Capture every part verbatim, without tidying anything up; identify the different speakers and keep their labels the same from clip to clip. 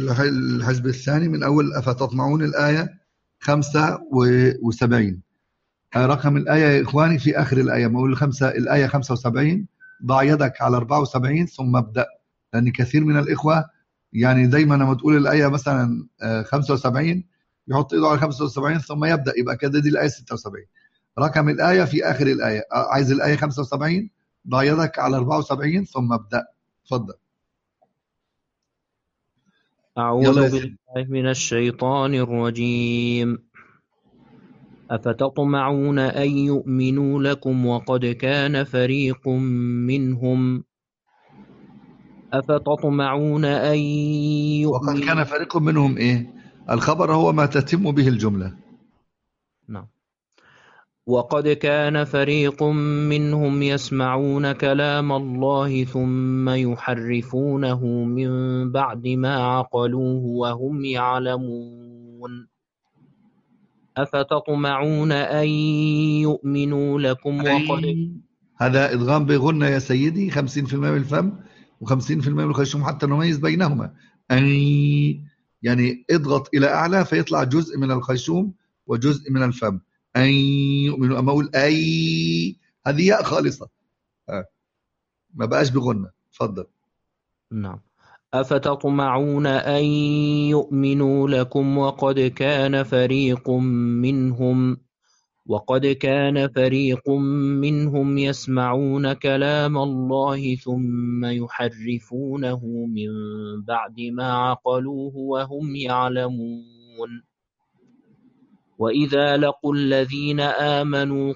Speaker 1: الحزب الثاني من أول أفتطمعون الآية خمسة وسبعين. رقم الآية يا إخواني في آخر الآية، ما أقول خمسة الآية خمسة وسبعين، ضع يدك على أربعة وسبعين ثم ابدأ. لأن كثير من الإخوة يعني دايما لما تقول الآية مثلا خمسة وسبعين يحط إيده على خمسة وسبعين ثم يبدأ، يبقى كده دي الآية ستة وسبعين. رقم الآية في آخر الآية، عايز الآية خمسة وسبعين، ضع يدك على أربعة وسبعين ثم ابدأ. تفضل.
Speaker 2: أعوذ بالله من الشيطان الرجيم. أفتطمعون أن يؤمنوا لكم وقد كان فريق منهم أفتطمعون أن يؤمنوا
Speaker 1: وقد كان فريق منهم إيه؟ الخبر هو ما تتم به الجملة.
Speaker 2: نعم. وقد كان فريق منهم يسمعون كلام الله ثم يحرفونه من بعد ما عقلوه وهم يعلمون أفتطمعون أن يؤمنوا لكم وقد
Speaker 1: هذا إدغام بغنة يا سيدي، خمسين في المئة من الفم وخمسين في المئة من الخيشوم حتى نميز بينهما. أي يعني اضغط إلى أعلى فيطلع جزء من الخيشوم وجزء من الفم. أي يؤمنوا، أما أقول أي هذه ياء خالصة، ما بقاش بغنة. تفضل.
Speaker 2: نعم. أفتطمعون أن يؤمنوا لكم وقد كان فريق منهم وقد كان فريق منهم يسمعون كلام الله ثم يحرفونه من بعد ما عقلوه وهم يعلمون وإذا لقوا الذين آمنوا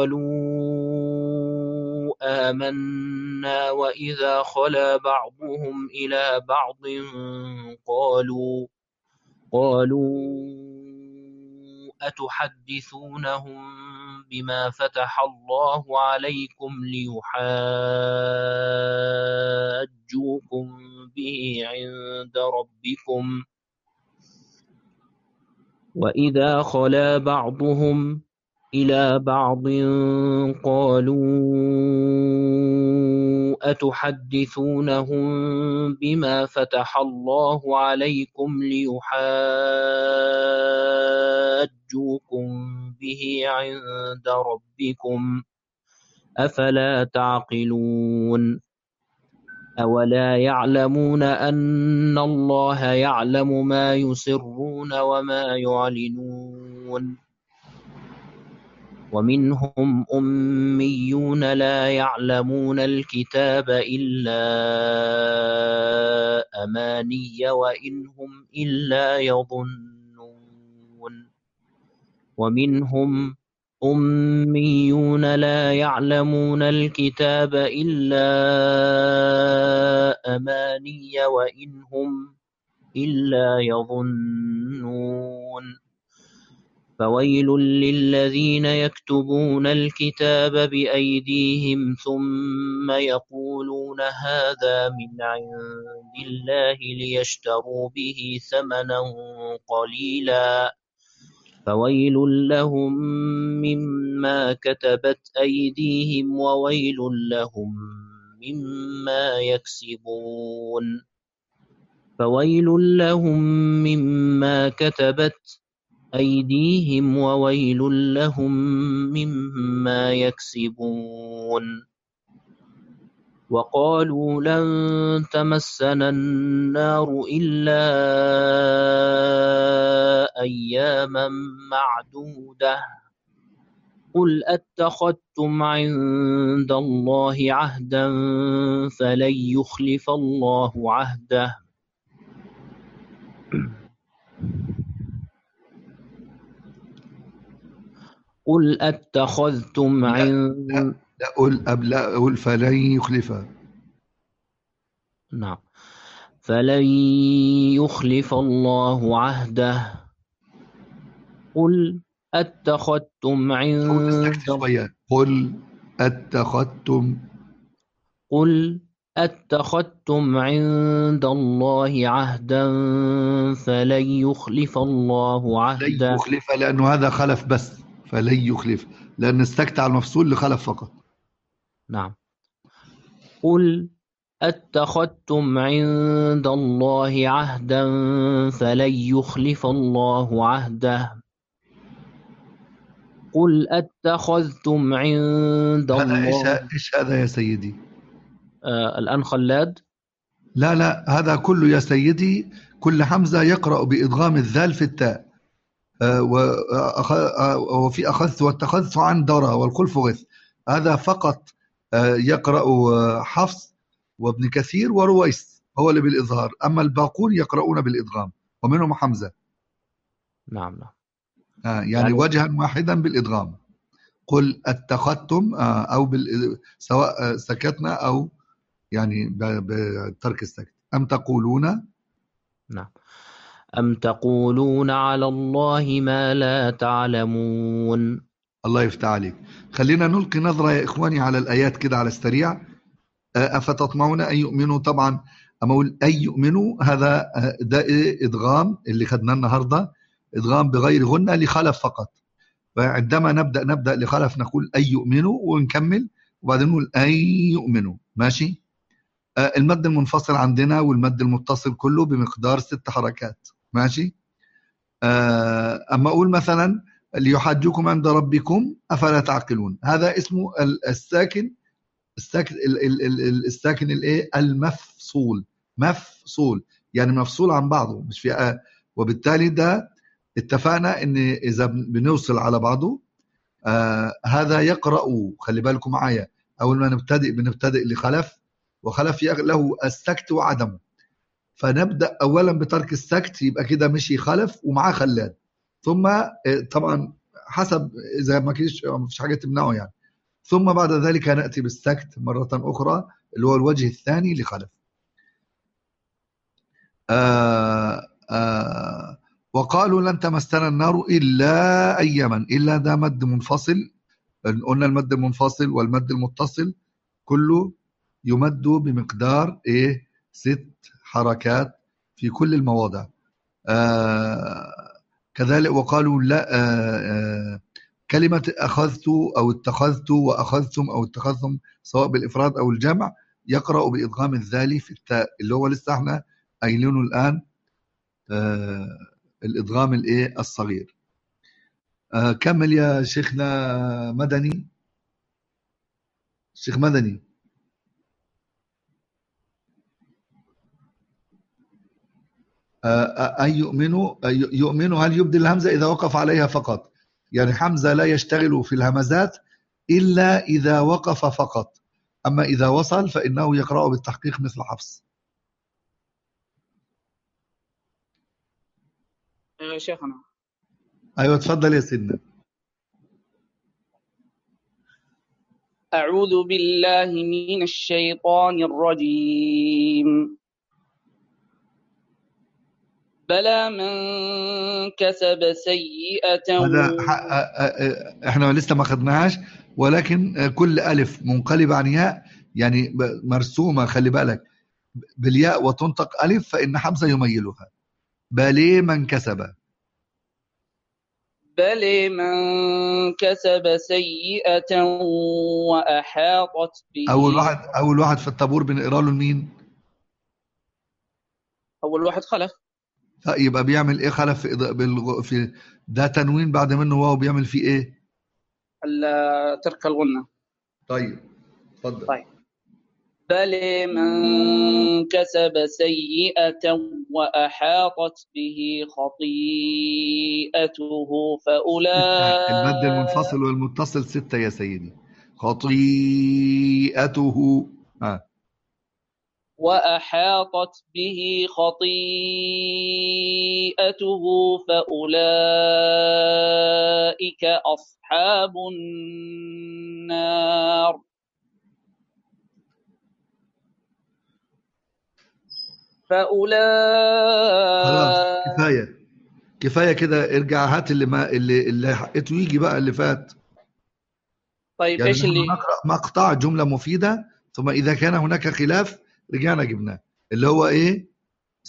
Speaker 2: قالوا آمنا وإذا خلا بعضهم إلى بعض قالوا قالوا أتحدثونهم بما فتح الله عليكم ليحاجوكم به عند ربكم وإذا خلا بعضهم إلى بعض قالوا أتحدثونهم بما فتح الله عليكم ليحاجوكم به عند ربكم أفلا تعقلون أولا يعلمون أن الله يعلم ما يسرون وما يعلنون ومنهم أميون لا يعلمون الكتاب إلا أماني وإن هم إلا يظنون ومنهم أميون لا يعلمون الكتاب إلا أماني وإن هم إلا يظنون فويل للذين يكتبون الكتاب بأيديهم ثم يقولون هذا من عند الله ليشتروا به ثمنا قليلا فويل لهم مما كتبت أيديهم وويل لهم مما يكسبون فويل لهم مما كتبت أيديهم وويل لهم مما يكسبون وقالوا لن تمسنا النار إلا أياما معدودة قل أتخذتم عند الله عهدا فلن يخلف الله عهده قل أتخذتم عند
Speaker 1: لا لا أقول لا أقول فلن يخلفها.
Speaker 2: نعم فلن يخلف الله عهده قل أتخذتم عند
Speaker 1: قل أتخذتم
Speaker 2: قل أتخذتم عند الله عهدا فلن يخلف الله عهده.
Speaker 1: لن يخلف لأنه هذا خلف بس، فلن يخلف لأن استكت على المفصول لخلف فقط.
Speaker 2: نعم. قل أتخذتم عند الله عهدا فلن يخلف الله عهده قل أتخذتم عند
Speaker 1: هذا إيش
Speaker 2: الله.
Speaker 1: إيش هذا يا سيدي؟
Speaker 2: آه الآن خلاد.
Speaker 1: لا لا، هذا كله يا سيدي كل حمزة يقرأ بإدغام الذال في التاء. آه، وأخ- آه، وفي أخذت واتخذت عن درى والخلف غث. هذا فقط آه، يقرأ آه، حفص وابن كثير ورويس هو اللي بالإظهار، أما الباقون يقرؤون بالإدغام ومنهم حمزة.
Speaker 2: نعم نعم.
Speaker 1: آه، يعني
Speaker 2: يعني
Speaker 1: وجها واحدا بالإدغام. قل اتخذتم آه، أو بال... سواء آه، سكتنا أو يعني ب- بترك السكت. أم تقولون.
Speaker 2: نعم. أم تقولون على الله ما لا تعلمون.
Speaker 1: الله يفتح عليك. خلينا نلقي نظرة يا إخواني على الآيات كده على السريع. آه، أفتطمعون أن يؤمنوا. طبعا أما أقول أن يؤمنوا هذا آه، ده إيه؟ إدغام اللي خدناه النهاردة، إدغام بغير غنة لخلف فقط. فعندما نبدأ نبدأ لخلف نقول أن يؤمنوا ونكمل، وبعدين نقول أن يؤمنوا. ماشي. آه، المد المنفصل عندنا والمد المتصل كله بمقدار ست حركات. ماشي. آه، أما أقول مثلا ليحاجوكم عند ربكم أفلا تعقلون، هذا اسمه ال- الساكن. الساكن ال- ال- ال- الساكن الايه المفصول. مفصول يعني مفصول عن بعضه، مش في آه. وبالتالي ده اتفقنا ان اذا بنوصل على بعضه آه هذا يقرأ. خلي بالكم معايا، اول ما نبتدئ بنبتدئ لخلف، وخلف يغ- له السكت وعدمه. فنبدأ اولا بترك السكت، يبقى كده مشي خلف ومعاه خلاد. ثم آه، طبعا حسب اذا ما فيش ما فيش حاجه تمنعه يعني. ثم بعد ذلك نأتي بالسكت مرة أخرى اللي هو الوجه الثاني لخلف. آآ آآ وقالوا لن تمسنا النار إلا أياما. إلا ده مد منفصل. قلنا المد المنفصل والمد المتصل كله يمد بمقدار إيه؟ ست حركات في كل المواضع. كذلك وقالوا لا. آآ آآ كلمة أخذت أو اتخذت وأخذتم أو اتخذتم سواء بالإفراد أو الجمع يقرأ بإدغام الذال في التاء اللي هو لسه احنا قايلينه الآن. آه الإدغام الإيه الصغير. آه كمل يا شيخنا مدني. شيخ مدني. آه أن يؤمنوا يؤمنوا هل يبدل الهمزة إذا وقف عليها فقط؟ يعني حمزة لا يشتغل في الهمزات إلا إذا وقف فقط، أما إذا وصل فإنه يقرأ بالتحقيق مثل حفص.
Speaker 3: يا شيخنا.
Speaker 1: أيوة تفضل يا سيدنا.
Speaker 3: أعوذ بالله من الشيطان الرجيم. بلى من كسب سيئة.
Speaker 1: هذا احنا لسه ما خدناهاش، ولكن كل ألف منقلب عن ياء يعني مرسومة، خلي بالك بالياء وتنطق ألف فإن حمزة يميلها. بلي من كسب.
Speaker 3: بل من كسب سيئة وأحاطت به.
Speaker 1: أول واحد أول واحد في الطابور بنقرا له لمين؟
Speaker 3: أول واحد خلف.
Speaker 1: يبقى بيعمل إيه خلف في, بالغ... في ده تنوين بعد منه واو بيعمل فيه إيه؟
Speaker 3: ترك الغنة.
Speaker 1: طيب اتفضل.
Speaker 3: طيب. بل من كسب سيئة وأحاطت به خطيئته فأولئك.
Speaker 1: المد المنفصل والمتصل ستة يا سيدي. خطيئته. آه.
Speaker 3: وأحاطت به خطيئته فأولئك أصحاب النار. فأولئك.
Speaker 1: خلاص كفاية كفاية كده. ارجع هات اللي ما اللي اللي حقته يجي بقى اللي فات.
Speaker 3: طيب
Speaker 1: يعني
Speaker 3: إيش
Speaker 1: نحن
Speaker 3: اللي
Speaker 1: نقرأ مقطع جملة مفيدة ثم إذا كان هناك خلاف رجعنا جبناه اللي هو إيه؟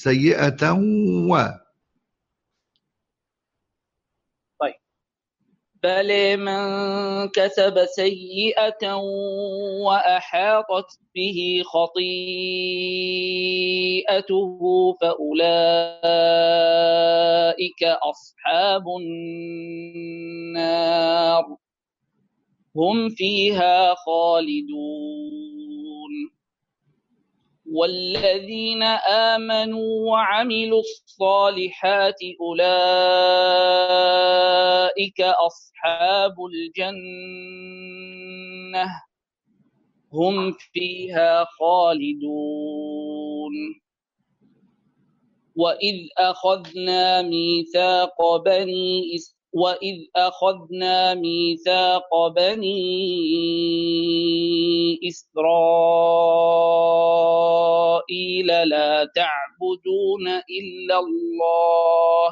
Speaker 1: سيئة و.
Speaker 3: طيب. بل من كسب سيئة وأحاطت به خطيئته فأولئك أصحاب النار هم فيها خالدون والذين آمنوا وعملوا الصالحات أولئك أصحاب الجنة هم فيها خالدون وإذ أخذنا ميثاق بني إسرائيل وإذ أخذنا ميثاق بني إسرائيل لا تعبدون إلا الله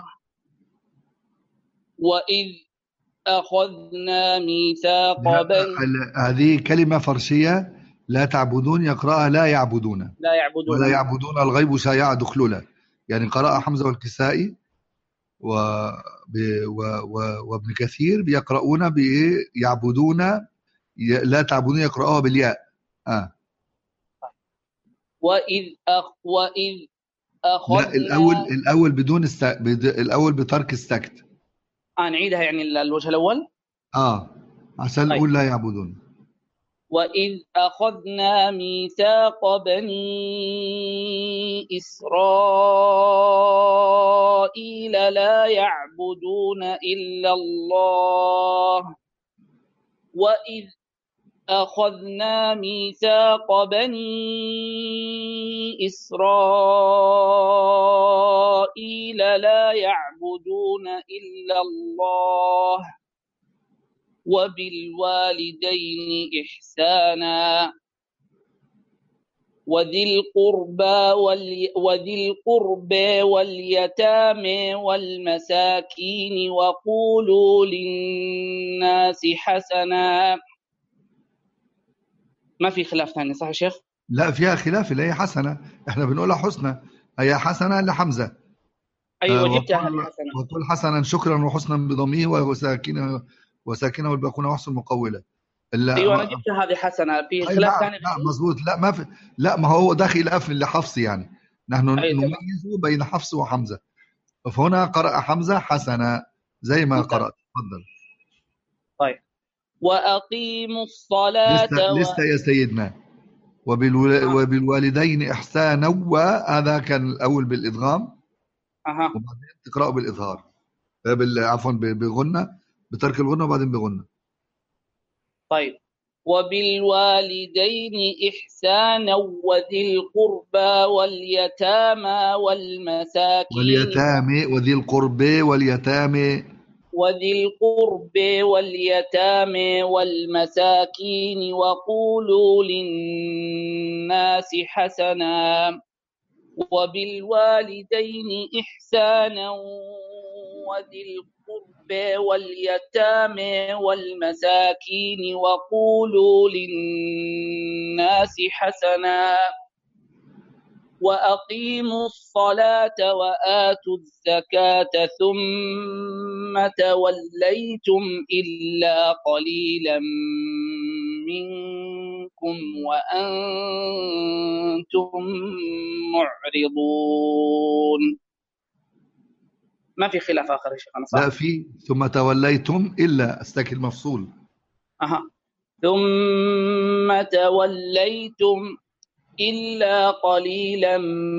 Speaker 3: وإذ أخذنا ميثاق بني
Speaker 1: هذه كلمة فرسية لا تعبدون، يقرأها لا يعبدون
Speaker 3: لا يعبدون
Speaker 1: ولا يعبدون الغيب شيعة دخلولا، يعني قرأ حمزة والكسائي و... و... و... وابن كثير بيقرؤون بيعبدون لا تعبدون يقرأوها بالياء. آه.
Speaker 3: وإذ أخ وإذ أخذنا
Speaker 1: لا الأول الأول بدون است... بد... الأول بترك السكت.
Speaker 3: آه نعيدها يعني الوجه الأول.
Speaker 1: آه عشان نقول لا يعبدون.
Speaker 3: وإذ أخذنا ميثاق بني إسرائيل لا يعبدون إلا الله وإذ أخذنا ميثاق بني إسرائيل لا يعبدون إلا الله وبالوالدين إحسانا وذي القربى والي وذي القربى واليتامى والمساكين وقولوا للناس حسنا. ما في خلاف ثاني صح يا شيخ؟
Speaker 1: لا فيها خلاف، اللي هي حسنة احنا بنقولها حسنة، هي حسنة لحمزة.
Speaker 3: أيوة
Speaker 1: آه
Speaker 3: جبتها
Speaker 1: وقل,
Speaker 3: حسنا.
Speaker 1: وقل حسنا شكرا وحسنا بضميه وساكنه وساكنه والباقون وحسن مقولة.
Speaker 3: ايوه انا جبت هذه حسنه. في خلاف
Speaker 1: لا
Speaker 3: ثاني؟
Speaker 1: لا مظبوط، لا ما في، لا ما هو ده خلاف لحفص، يعني نحن
Speaker 3: أيوة
Speaker 1: نميز بين حفص وحمزة، فهنا قرأ حمزة حسنة زي ما قرأت. تفضل.
Speaker 3: طيب وأقيموا الصلاة
Speaker 1: لسه
Speaker 3: و...
Speaker 1: لسه يا سيدنا وبالو...
Speaker 3: آه.
Speaker 1: وبالوالدين إحسانا، وهذا كان الأول بالإدغام
Speaker 3: أها.
Speaker 1: وبعدين تقرأه بالإظهار بال... عفوا بغنة، بترك الغنة وبعدين بغنة.
Speaker 3: طيب وبالوالدين إحسانا وذي القربى واليتامى والمساكين
Speaker 1: واليتامى وذي القربى واليتامى
Speaker 3: وذي القربى واليتامى والمساكين وقولوا للناس حسنا وبالوالدين إحسانا وذي القربى واليتامى والمساكين وقولوا للناس حسنا وأقيموا الصلاة وآتوا الزكاة ثم توليتم إلا قليلا منكم وأنتم معرضون. ما في خلاف آخر يا شيخنا صح؟
Speaker 1: لا في ثم توليتم إلا استكل مفصول.
Speaker 3: أها. ثم توليتم إلا قليلا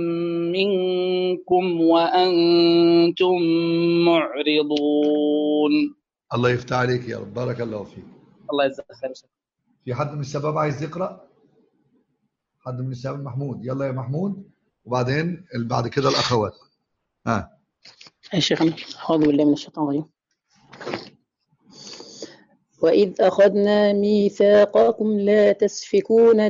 Speaker 3: منكم وأنتم معرضون.
Speaker 1: الله يفتح عليك يا رب، بارك الله فيك.
Speaker 3: الله يجزاك خير.
Speaker 1: في حد من الشباب عايز يقرأ؟ حد من الشباب؟ محمود، يلا يا محمود، وبعدين بعد كده الأخوات. ها
Speaker 4: يا شيخنا أعوذ بالله من الشيطان الرجيم. وإذ أخذنا ميثاقكم لا تسفكون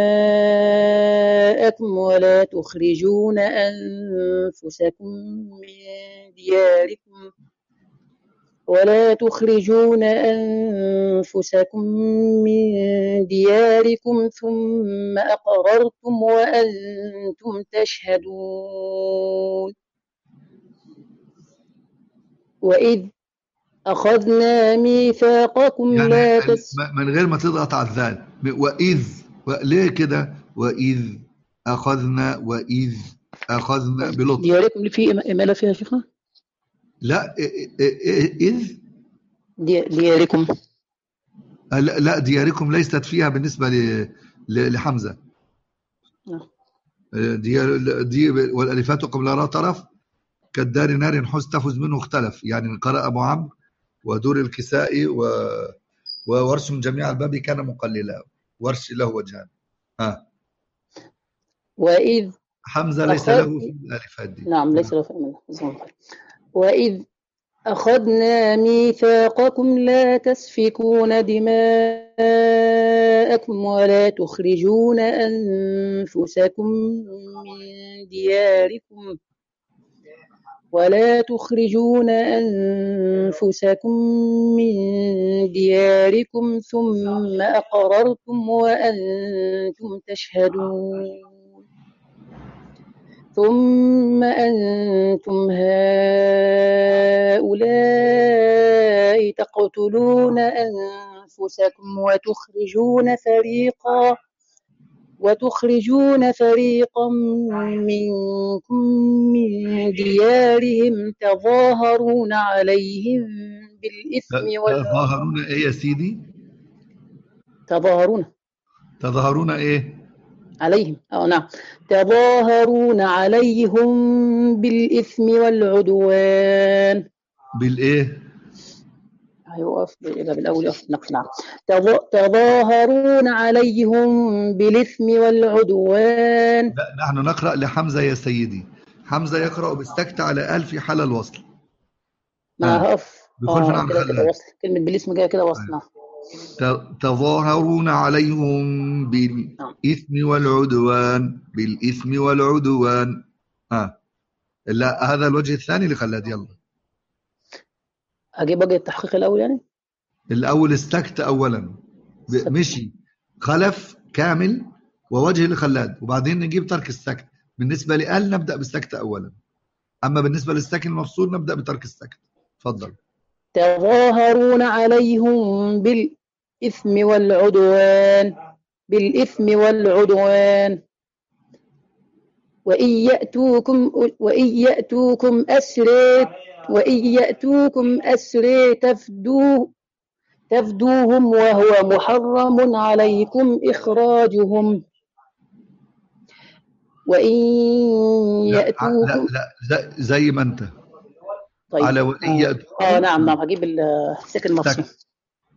Speaker 4: دماءكم ولا تخرجون أنفسكم من دياركم ولا تخرجون أنفسكم من دياركم ثم أقررتم وأنتم تشهدون. وإذ أخذنا ميثاقكم
Speaker 1: يعني
Speaker 4: لا
Speaker 1: ال-
Speaker 4: تس
Speaker 1: م- من غير ما تضغط على الذال. وإذ و- ليه كده؟ وإذ أخذنا، وإذ أخذنا بلطف.
Speaker 4: دياركم في إم- إمالة فيها يا شيخنا؟
Speaker 1: لا إ- إ- إ- إذ
Speaker 4: دي- دياركم
Speaker 1: لا لا، دياركم ليست فيها بالنسبة ل- ل- لحمزة.
Speaker 4: آه.
Speaker 1: دي دي والالفات قبل را طرف كالدار نار حز تفز منه اختلف. يعني قرأ ابو عمرو ودور الكسائي و وورش جميع الباب كان مقللا. ورش له وجهان. ها
Speaker 4: وإذ
Speaker 1: حمزه ليس
Speaker 4: أخذ
Speaker 1: له في الالفات دي.
Speaker 4: نعم ليس له في إمالة. وإذ أخذنا ميثاقكم لا تسفكون دماءكم ولا تخرجون أنفسكم من دياركم ولا تخرجون أنفسكم من دياركم ثم أقررتم وأنتم تشهدون ثم أنتم هؤلاء تقتلون أنفسكم وتخرجون فريقا وتخرجون فريقا منكم من ديارهم تظاهرون عليهم بالإثم والعدوان
Speaker 1: تظاهرون ايه يا سيدي؟
Speaker 4: تظاهرون
Speaker 1: تظاهرون ايه؟
Speaker 4: عليهم أو نعم تظاهرون عليهم بالإثم والعدوان.
Speaker 1: بالايه؟
Speaker 4: هيوقف بالإجابة الأول يقف نقص. نعم تظ- تظاهرون عليهم بالإثم والعدوان.
Speaker 1: لا نحن نقرأ لحمزه يا سيدي. حمزه يقرأ بالسكت على ال في حال الوصل.
Speaker 4: ما
Speaker 1: ها
Speaker 4: هقف
Speaker 1: بخلف عن
Speaker 4: اه كده كده
Speaker 1: خلال.
Speaker 4: وصل كلمة بالاسم جاية كده وصل. نعم
Speaker 1: ت- تظاهرون عليهم بالإثم والعدوان. بالإثم والعدوان. ها لا، هذا الوجه الثاني لخلاد. يلا
Speaker 4: أجيب وجه التحقيق الأول يعني.
Speaker 1: الأول استكت أولا، ب- مشي خلف كامل ووجه لخلاد، وبعدين نجيب ترك السكت. بالنسبة لآل نبدأ بالسكت أولا، أما بالنسبة للساكن المفصول نبدأ بترك السكت. تفضل.
Speaker 4: تظاهرون عليهم بالإثم والعدوان بالإثم والعدوان وإن يأتوكم وإن يأتوكم أسرى وإن يأتوكم أسرى تفدوه تفدوهم وهو محرم عليكم إخراجهم وإن
Speaker 1: لا
Speaker 4: يأتوكم
Speaker 1: لا لا زي, زي ما أنت
Speaker 4: طيب
Speaker 1: على وإن
Speaker 4: آه.
Speaker 1: يأتوكم.
Speaker 4: آه نعم نعم هجيب الساكن المفصول.
Speaker 1: سكت.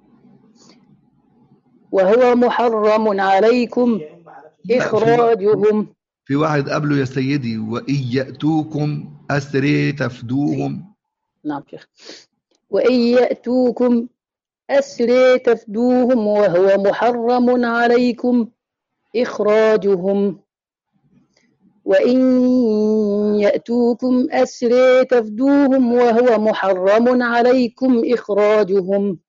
Speaker 4: وهو محرم عليكم إخراجهم.
Speaker 1: في واحد قبله يا سيدي، وإن يأتوكم أسرى تفدوهم.
Speaker 4: نعم شيخ. وإن يأتوكم أسرى تفدوهم وهو محرم عليكم إخراجهم وإن يأتوكم أسرى تفدوهم وهو محرم عليكم إخراجهم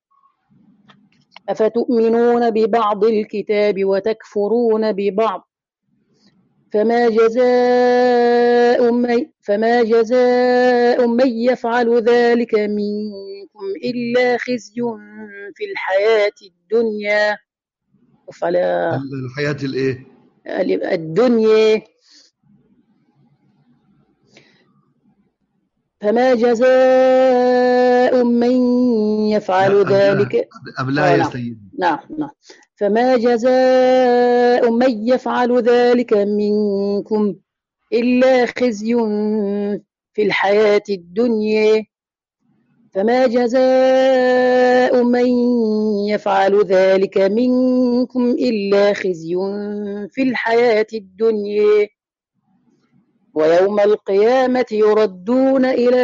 Speaker 4: أفتؤمنون ببعض الكتاب وتكفرون ببعض فما جزاء من فما جزاء من يفعل ذلك منكم إلا خزي في الحياة الدنيا فلا
Speaker 1: الحياة الإيه؟
Speaker 4: الدنيا فما جزاء من يفعل ذلك
Speaker 1: قبلها
Speaker 4: آه
Speaker 1: يا
Speaker 4: نعم.
Speaker 1: سيدي.
Speaker 4: نعم نعم فما جزاء من يفعل ذلك منكم إلا خزي في الحياة الدنيا فما جزاء من يفعل ذلك منكم إلا خزي في الحياة الدنيا ويوم القيامة يردون إلى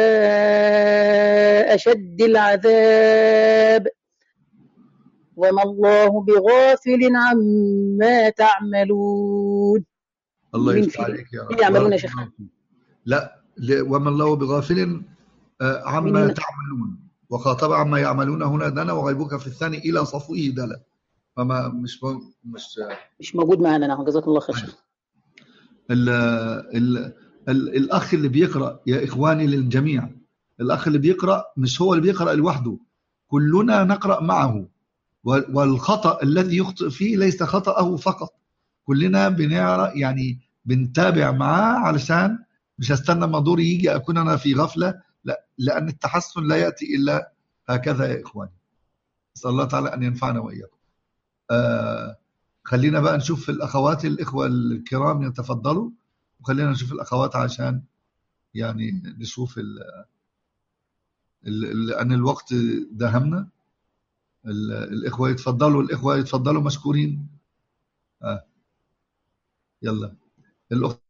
Speaker 4: أشد العذاب وما الله بغافل عما تعملون.
Speaker 1: الله
Speaker 4: من
Speaker 1: يفتح
Speaker 4: في
Speaker 1: عليك يا رب.
Speaker 4: يعملون يا شيخ.
Speaker 1: لا ل- وما الله بغافل آه، عما
Speaker 4: من-
Speaker 1: تعملون، وخاطب عما يعملون هنا دنا، وغيبك في الثاني إلى صفوه دلا. فما مش مو- مش
Speaker 4: مش موجود معنا. نعم جزاك الله خير.
Speaker 1: ال ال ال الأخ اللي بيقرأ يا إخواني للجميع الأخ اللي بيقرأ مش هو اللي بيقرأ لوحده، كلنا نقرأ معه، والخطأ الذي يخطئ فيه ليس خطأه فقط، كلنا بنعرف يعني بنتابع معاه، علشان مش هستنى ما دوري يجي أكون أنا في غفلة، لا، لأن التحسن لا يأتي إلا هكذا يا إخواني. نسأل الله تعالى أن ينفعنا وإياكم. آه خلينا بقى نشوف الأخوات الإخوة الكرام يتفضلوا، وخلينا نشوف الأخوات عشان يعني نشوف ال ال لأن الوقت دهمنا. الإخوة يتفضلوا، الإخوة يتفضلوا مشكورين. آه. يلا الأخت